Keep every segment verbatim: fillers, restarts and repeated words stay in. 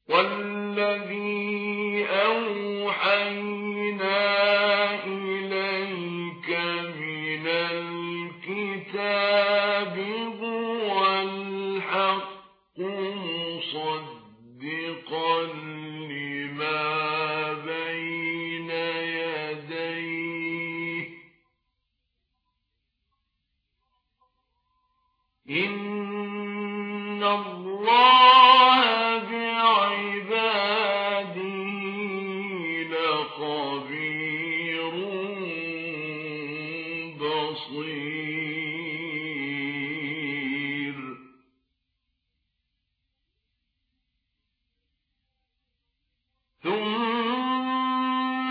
والذي أوحينا إليك من الكتاب هو الحق مصدقا لما بين يديه إن الله بعباده لخبير بصير. ثم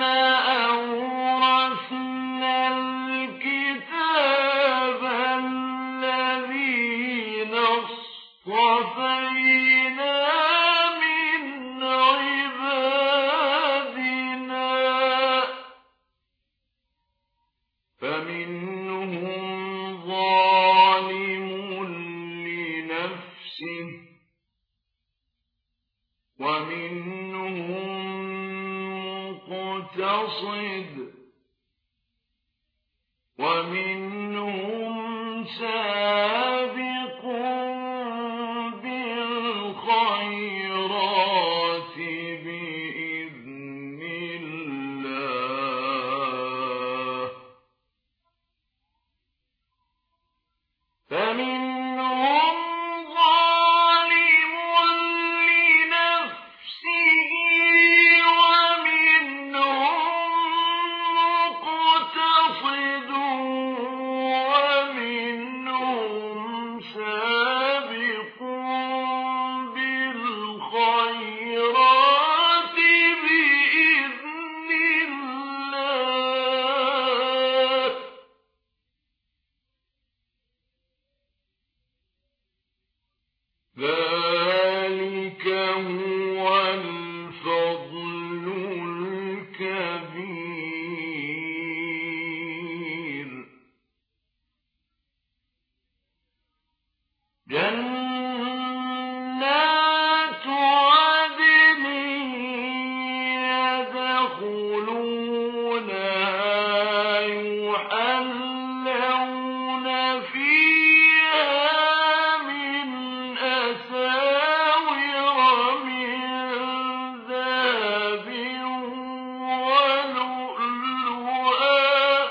أورثنا الكتاب الذين اصطفينا من عبادنا فمنهم ظالم لنفسه ومنهم مقتصد ومنهم سابق بالخيرات بإذن الله فمنهم ظالم لنفسه ومنهم مقتصد ومنهم سابق بالخيرات بإذن الله ذلك هو الفضل الكبير. جنات عدن يدخلونها يحلون فيها من أساور من ذهب ولؤلؤا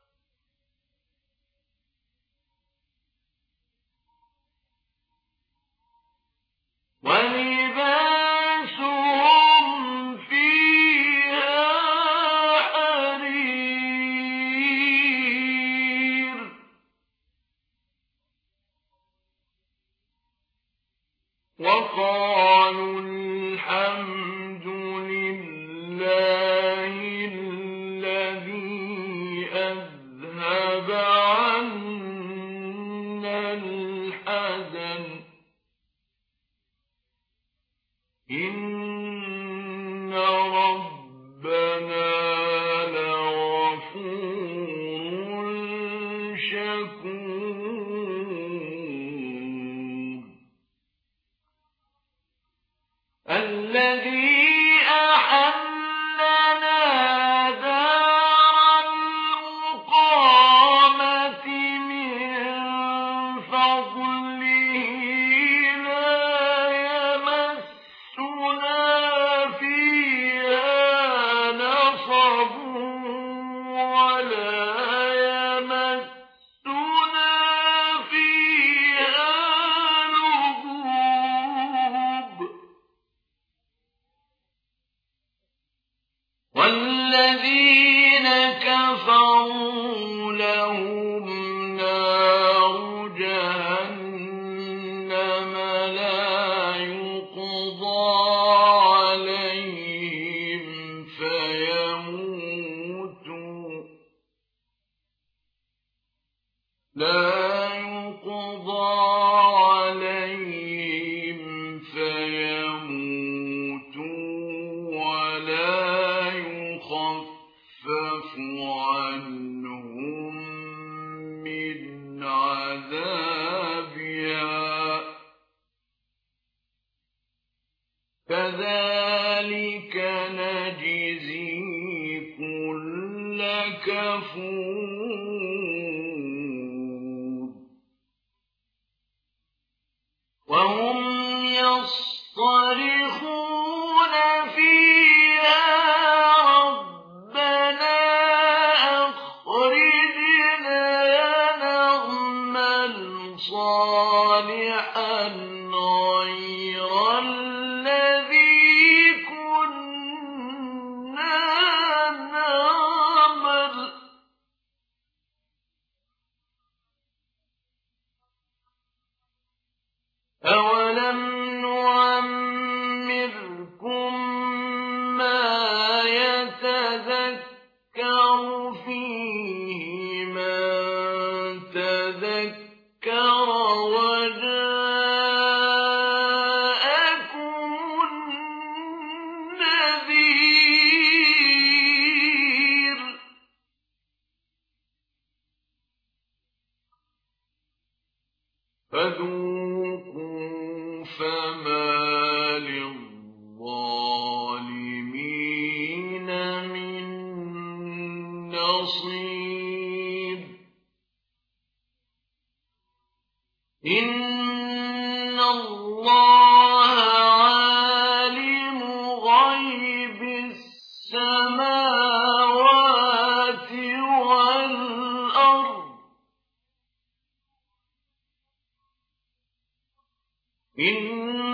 ولباسهم فيها حرير. وقالوا الحمد لله الذي أذهب عنا الحزن إن ربنا لغفور شكور. الذي أحلنا دار المقامة من فضله لا يمسنا فيها نصب ولا يمسنا فيها لغوب. والذين كفروا لهم نار جهنم لا يقضى عليهم فيموتوا لا يقضى عليهم فيموتوا ولا يخفف عنهم كذلك نجزي كل كفور وهم يصطرخون فيها ربنا أخرجنا نعمل صالحا غير الذي كنا نعمل أولم نعمركم ما يتذكر فيه من تذكر وجاءكم النذير فذوقوا فما للظالمين من نصير إن الله عالم غيب السماوات والأرض إن